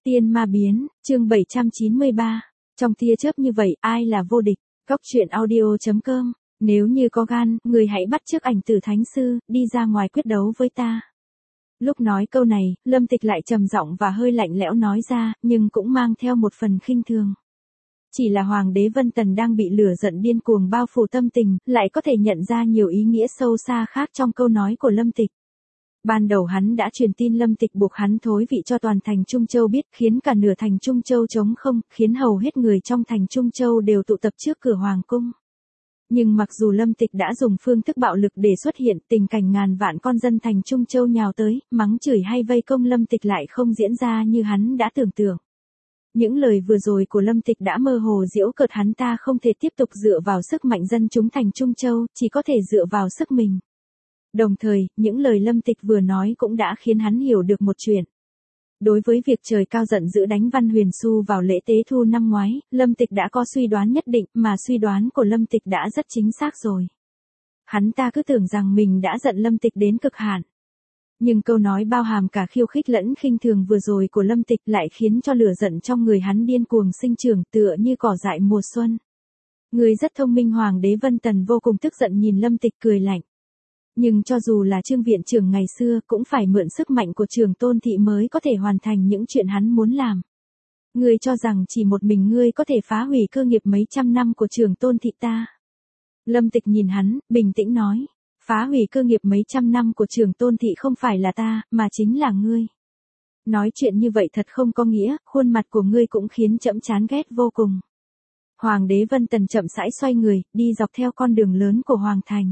Tiên ma biến, chương 793. Trong tia chớp như vậy, ai là vô địch? Góc truyện audio.com. Nếu như có gan, người hãy bắt chước ảnh tử thánh sư, đi ra ngoài quyết đấu với ta. Lúc nói câu này, Lâm Tịch lại trầm giọng và hơi lạnh lẽo nói ra, nhưng cũng mang theo một phần khinh thường. Chỉ là Hoàng đế Vân Tần đang bị lửa giận điên cuồng bao phủ tâm tình, lại có thể nhận ra nhiều ý nghĩa sâu xa khác trong câu nói của Lâm Tịch. Ban đầu hắn đã truyền tin Lâm Tịch buộc hắn thối vị cho toàn thành Trung Châu biết, khiến cả nửa thành Trung Châu trống không, khiến hầu hết người trong thành Trung Châu đều tụ tập trước cửa hoàng cung. Nhưng mặc dù Lâm Tịch đã dùng phương thức bạo lực để xuất hiện, tình cảnh ngàn vạn con dân thành Trung Châu nhào tới, mắng chửi hay vây công Lâm Tịch lại không diễn ra như hắn đã tưởng tượng. Những lời vừa rồi của Lâm Tịch đã mơ hồ giễu cợt hắn ta không thể tiếp tục dựa vào sức mạnh dân chúng thành Trung Châu, chỉ có thể dựa vào sức mình. Đồng thời, những lời Lâm Tịch vừa nói cũng đã khiến hắn hiểu được một chuyện. Đối với việc trời cao giận dữ đánh Văn Huyền Xu vào lễ tế thu năm ngoái, Lâm Tịch đã có suy đoán nhất định, mà suy đoán của Lâm Tịch đã rất chính xác rồi. Hắn ta cứ tưởng rằng mình đã giận Lâm Tịch đến cực hạn. Nhưng câu nói bao hàm cả khiêu khích lẫn khinh thường vừa rồi của Lâm Tịch lại khiến cho lửa giận trong người hắn điên cuồng sinh trưởng tựa như cỏ dại mùa xuân. Người rất thông minh Hoàng đế Vân Tần vô cùng tức giận nhìn Lâm Tịch cười lạnh. Nhưng cho dù là Trương viện trưởng ngày xưa cũng phải mượn sức mạnh của Trường Tôn Thị mới có thể hoàn thành những chuyện hắn muốn làm. Ngươi cho rằng chỉ một mình ngươi có thể phá hủy cơ nghiệp mấy trăm năm của Trường Tôn Thị ta. Lâm Tịch nhìn hắn, bình tĩnh nói. Phá hủy cơ nghiệp mấy trăm năm của Trường Tôn Thị không phải là ta, mà chính là ngươi. Nói chuyện như vậy thật không có nghĩa, khuôn mặt của ngươi cũng khiến trẫm chán ghét vô cùng. Hoàng đế Vân Tần chậm rãi xoay người, đi dọc theo con đường lớn của Hoàng thành.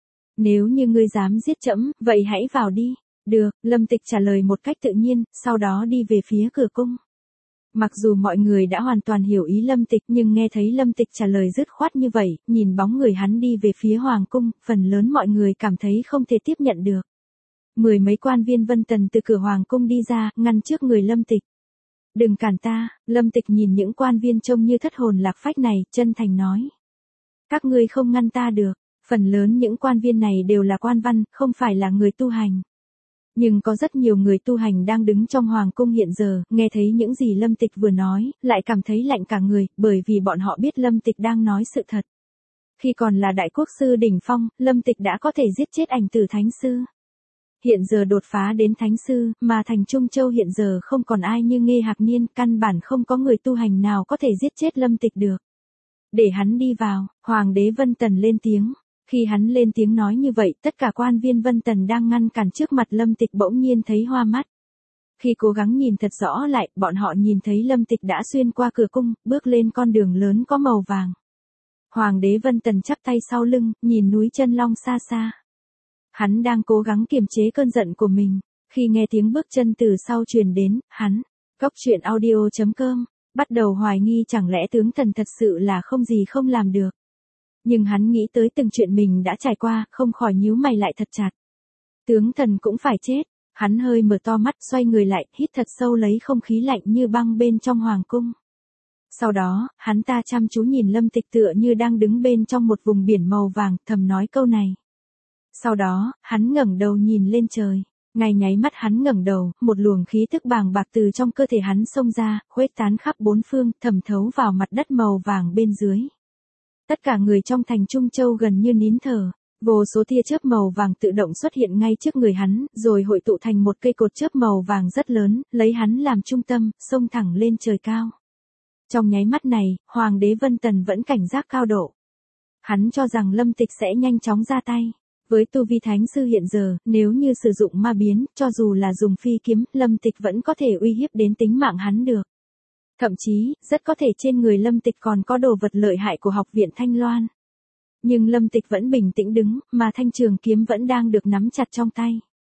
Nếu như ngươi dám giết trẫm, vậy hãy vào đi. Được, Lâm Tịch trả lời một cách tự nhiên, sau đó đi về phía cửa cung. Mặc dù mọi người đã hoàn toàn hiểu ý Lâm Tịch nhưng nghe thấy Lâm Tịch trả lời dứt khoát như vậy, nhìn bóng người hắn đi về phía hoàng cung, phần lớn mọi người cảm thấy không thể tiếp nhận được. Mười mấy quan viên Vân Tần từ cửa hoàng cung đi ra, ngăn trước người Lâm Tịch. Đừng cản ta, Lâm Tịch nhìn những quan viên trông như thất hồn lạc phách này, chân thành nói. Các ngươi không ngăn ta được. Phần lớn những quan viên này đều là quan văn, không phải là người tu hành. Nhưng có rất nhiều người tu hành đang đứng trong hoàng cung hiện giờ, nghe thấy những gì Lâm Tịch vừa nói, lại cảm thấy lạnh cả người, bởi vì bọn họ biết Lâm Tịch đang nói sự thật. Khi còn là đại quốc sư đỉnh phong, Lâm Tịch đã có thể giết chết ảnh tử thánh sư. Hiện giờ đột phá đến thánh sư, mà thành Trung Châu hiện giờ không còn ai như Nghê Hạc Niên, căn bản không có người tu hành nào có thể giết chết Lâm Tịch được. Để hắn đi vào, Hoàng đế Vân Tần lên tiếng. Khi hắn lên tiếng nói như vậy, tất cả quan viên Vân Tần đang ngăn cản trước mặt Lâm Tịch bỗng nhiên thấy hoa mắt. Khi cố gắng nhìn thật rõ lại, bọn họ nhìn thấy Lâm Tịch đã xuyên qua cửa cung, bước lên con đường lớn có màu vàng. Hoàng đế Vân Tần chắp tay sau lưng, nhìn núi Chân Long xa xa. Hắn đang cố gắng kiềm chế cơn giận của mình. Khi nghe tiếng bước chân từ sau truyền đến, hắn, góc truyện audio.com, bắt đầu hoài nghi chẳng lẽ tướng thần thật sự là không gì không làm được. Nhưng hắn nghĩ tới từng chuyện mình đã trải qua, không khỏi nhíu mày lại thật chặt. Tướng thần cũng phải chết. Hắn hơi mở to mắt, xoay người lại, hít thật sâu lấy không khí lạnh như băng bên trong hoàng cung. Sau đó, hắn ta chăm chú nhìn Lâm Tịch tựa như đang đứng bên trong một vùng biển màu vàng, thầm nói câu này. Sau đó, hắn ngẩng đầu nhìn lên trời. Ngay nháy mắt hắn ngẩng đầu, một luồng khí tức bàng bạc từ trong cơ thể hắn xông ra, khuếch tán khắp bốn phương, thẩm thấu vào mặt đất màu vàng bên dưới. Tất cả người trong thành Trung Châu gần như nín thở, vô số tia chớp màu vàng tự động xuất hiện ngay trước người hắn, rồi hội tụ thành một cây cột chớp màu vàng rất lớn, lấy hắn làm trung tâm, xông thẳng lên trời cao. Trong nháy mắt này, Hoàng đế Vân Tần vẫn cảnh giác cao độ. Hắn cho rằng Lâm Tịch sẽ nhanh chóng ra tay. Với tu vi thánh sư hiện giờ, nếu như sử dụng ma biến, cho dù là dùng phi kiếm, Lâm Tịch vẫn có thể uy hiếp đến tính mạng hắn được. Thậm chí, rất có thể trên người Lâm Tịch còn có đồ vật lợi hại của học viện Thanh Loan. Nhưng Lâm Tịch vẫn bình tĩnh đứng, mà thanh trường kiếm vẫn đang được nắm chặt trong tay.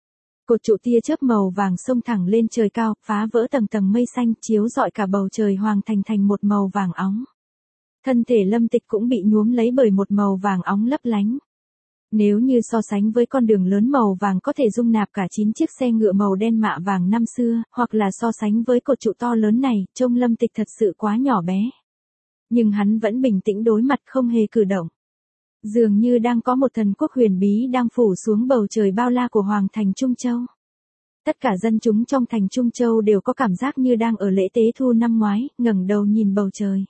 Cột trụ tia chớp màu vàng xông thẳng lên trời cao, phá vỡ tầng tầng mây xanh, chiếu rọi cả bầu trời hoàng thành thành một màu vàng óng. Thân thể Lâm Tịch cũng bị nhuốm lấy bởi một màu vàng óng lấp lánh. Nếu như so sánh với con đường lớn màu vàng có thể dung nạp cả 9 chiếc xe ngựa màu đen mạ vàng năm xưa, hoặc là so sánh với cột trụ to lớn này, trông Lâm Tịch thật sự quá nhỏ bé. Nhưng hắn vẫn bình tĩnh đối mặt không hề cử động. Dường như đang có một thần quốc huyền bí đang phủ xuống bầu trời bao la của Hoàng thành Trung Châu. Tất cả dân chúng trong thành Trung Châu đều có cảm giác như đang ở lễ tế thu năm ngoái, ngẩng đầu nhìn bầu trời.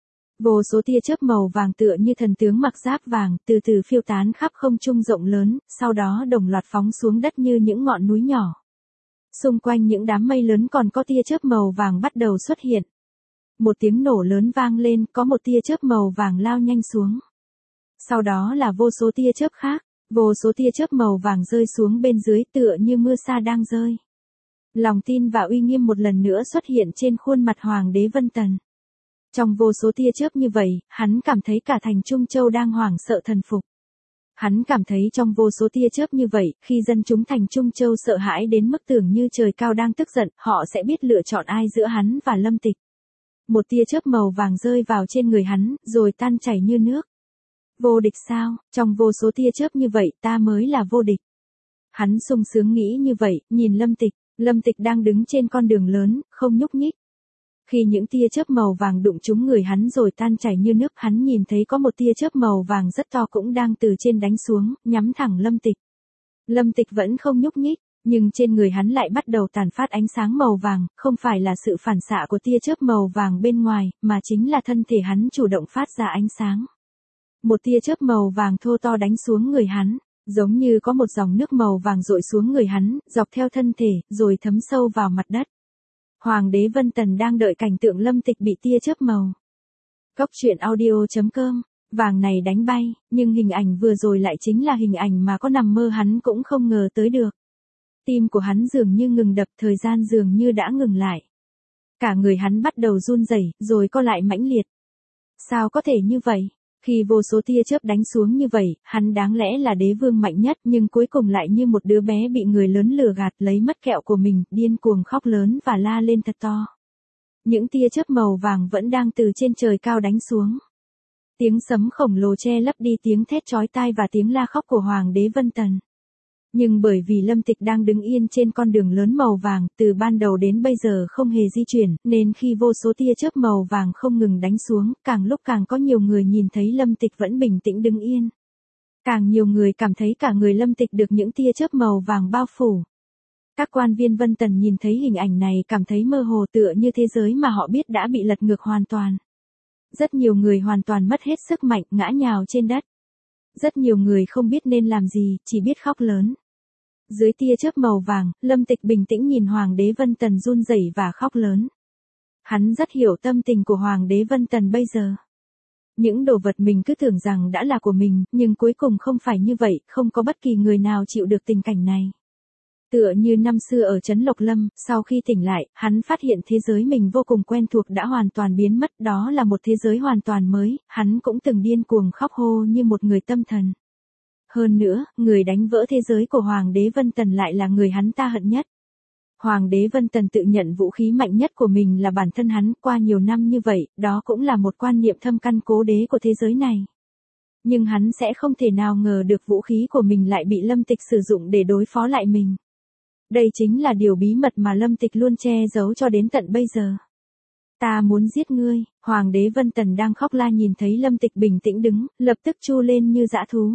Vô số tia chớp màu vàng tựa như thần tướng mặc giáp vàng, từ từ phiêu tán khắp không trung rộng lớn, sau đó đồng loạt phóng xuống đất như những ngọn núi nhỏ. Xung quanh những đám mây lớn còn có tia chớp màu vàng bắt đầu xuất hiện. Một tiếng nổ lớn vang lên, có một tia chớp màu vàng lao nhanh xuống. Sau đó là vô số tia chớp khác, vô số tia chớp màu vàng rơi xuống bên dưới tựa như mưa sa đang rơi. Lòng tin và uy nghiêm một lần nữa xuất hiện trên khuôn mặt Hoàng đế Vân Tần. Trong vô số tia chớp như vậy, hắn cảm thấy cả thành Trung Châu đang hoảng sợ thần phục. Hắn cảm thấy trong vô số tia chớp như vậy, khi dân chúng thành Trung Châu sợ hãi đến mức tưởng như trời cao đang tức giận, họ sẽ biết lựa chọn ai giữa hắn và Lâm Tịch. Một tia chớp màu vàng rơi vào trên người hắn, rồi tan chảy như nước. Vô địch sao, trong vô số tia chớp như vậy ta mới là vô địch. Hắn sung sướng nghĩ như vậy, nhìn Lâm Tịch đang đứng trên con đường lớn, không nhúc nhích. Khi những tia chớp màu vàng đụng trúng người hắn rồi tan chảy như nước, hắn nhìn thấy có một tia chớp màu vàng rất to cũng đang từ trên đánh xuống, nhắm thẳng Lâm Tịch. Lâm Tịch vẫn không nhúc nhích, nhưng trên người hắn lại bắt đầu tản phát ánh sáng màu vàng, không phải là sự phản xạ của tia chớp màu vàng bên ngoài, mà chính là thân thể hắn chủ động phát ra ánh sáng. Một tia chớp màu vàng thô to đánh xuống người hắn, giống như có một dòng nước màu vàng dội xuống người hắn, dọc theo thân thể, rồi thấm sâu vào mặt đất. Hoàng đế Vân Tần đang đợi cảnh tượng Lâm Tịch bị tia chớp màu. Cốc truyện audio.com, vàng này đánh bay, nhưng hình ảnh vừa rồi lại chính là hình ảnh mà có nằm mơ hắn cũng không ngờ tới được. Tim của hắn dường như ngừng đập, thời gian dường như đã ngừng lại. Cả người hắn bắt đầu run rẩy, rồi co lại mãnh liệt. Sao có thể như vậy? Khi vô số tia chớp đánh xuống như vậy, hắn đáng lẽ là đế vương mạnh nhất nhưng cuối cùng lại như một đứa bé bị người lớn lừa gạt lấy mất kẹo của mình, điên cuồng khóc lớn và la lên thật to. Những tia chớp màu vàng vẫn đang từ trên trời cao đánh xuống. Tiếng sấm khổng lồ che lấp đi tiếng thét chói tai và tiếng la khóc của Hoàng đế Vân Tần. Nhưng bởi vì Lâm Tịch đang đứng yên trên con đường lớn màu vàng, từ ban đầu đến bây giờ không hề di chuyển, nên khi vô số tia chớp màu vàng không ngừng đánh xuống, càng lúc càng có nhiều người nhìn thấy Lâm Tịch vẫn bình tĩnh đứng yên. Càng nhiều người cảm thấy cả người Lâm Tịch được những tia chớp màu vàng bao phủ. Các quan viên Vân Tần nhìn thấy hình ảnh này cảm thấy mơ hồ, tựa như thế giới mà họ biết đã bị lật ngược hoàn toàn. Rất nhiều người hoàn toàn mất hết sức mạnh, ngã nhào trên đất. Rất nhiều người không biết nên làm gì, chỉ biết khóc lớn. Dưới tia chớp màu vàng, Lâm Tịch bình tĩnh nhìn Hoàng đế Vân Tần run rẩy và khóc lớn. Hắn rất hiểu tâm tình của Hoàng đế Vân Tần bây giờ. Những đồ vật mình cứ tưởng rằng đã là của mình, nhưng cuối cùng không phải như vậy, không có bất kỳ người nào chịu được tình cảnh này. Tựa như năm xưa ở trấn Lộc Lâm, sau khi tỉnh lại, hắn phát hiện thế giới mình vô cùng quen thuộc đã hoàn toàn biến mất, đó là một thế giới hoàn toàn mới, hắn cũng từng điên cuồng khóc hô như một người tâm thần. Hơn nữa, người đánh vỡ thế giới của Hoàng đế Vân Tần lại là người hắn ta hận nhất. Hoàng đế Vân Tần tự nhận vũ khí mạnh nhất của mình là bản thân hắn, qua nhiều năm như vậy, đó cũng là một quan niệm thâm căn cố đế của thế giới này. Nhưng hắn sẽ không thể nào ngờ được vũ khí của mình lại bị Lâm Tịch sử dụng để đối phó lại mình. Đây chính là điều bí mật mà Lâm Tịch luôn che giấu cho đến tận bây giờ. Ta muốn giết ngươi, Hoàng đế Vân Tần đang khóc la nhìn thấy Lâm Tịch bình tĩnh đứng, lập tức chu lên như dã thú.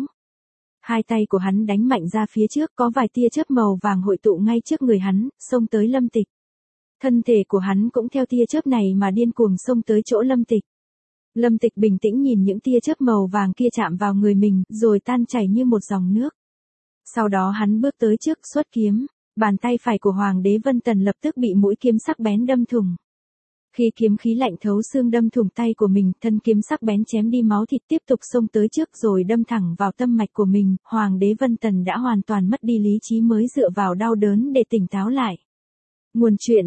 Hai tay của hắn đánh mạnh ra phía trước, có vài tia chớp màu vàng hội tụ ngay trước người hắn, xông tới Lâm Tịch. Thân thể của hắn cũng theo tia chớp này mà điên cuồng xông tới chỗ Lâm Tịch. Lâm Tịch bình tĩnh nhìn những tia chớp màu vàng kia chạm vào người mình, rồi tan chảy như một dòng nước. Sau đó hắn bước tới trước, xuất kiếm, bàn tay phải của Hoàng đế Vân Tần lập tức bị mũi kiếm sắc bén đâm thủng. Khi kiếm khí lạnh thấu xương đâm thủng tay của mình, thân kiếm sắc bén chém đi máu thịt tiếp tục xông tới trước rồi đâm thẳng vào tâm mạch của mình, Hoàng đế Vân Tần đã hoàn toàn mất đi lý trí mới dựa vào đau đớn để tỉnh táo lại. Nguồn truyện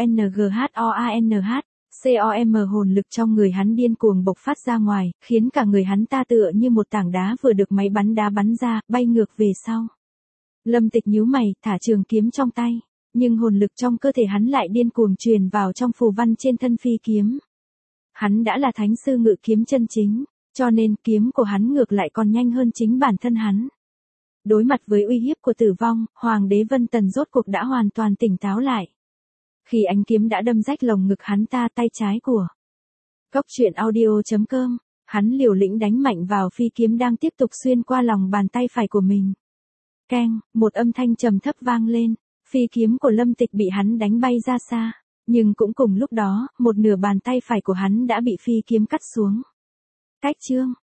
TUNGHOANH, COM hồn lực trong người hắn điên cuồng bộc phát ra ngoài, khiến cả người hắn ta tựa như một tảng đá vừa được máy bắn đá bắn ra, bay ngược về sau. Lâm Tịch nhíu mày, thả trường kiếm trong tay. Nhưng hồn lực trong cơ thể hắn lại điên cuồng truyền vào trong phù văn trên thân phi kiếm. Hắn đã là thánh sư ngự kiếm chân chính, cho nên kiếm của hắn ngược lại còn nhanh hơn chính bản thân hắn. Đối mặt với uy hiếp của tử vong, Hoàng đế Vân Tần rốt cuộc đã hoàn toàn tỉnh táo lại. Khi ánh kiếm đã đâm rách lồng ngực hắn ta, tay trái của Cốc truyện audio.com, hắn liều lĩnh đánh mạnh vào phi kiếm đang tiếp tục xuyên qua lòng bàn tay phải của mình. Keng, một âm thanh trầm thấp vang lên. Phi kiếm của Lâm Tịch bị hắn đánh bay ra xa, nhưng cũng cùng lúc đó, một nửa bàn tay phải của hắn đã bị phi kiếm cắt xuống. Cách chương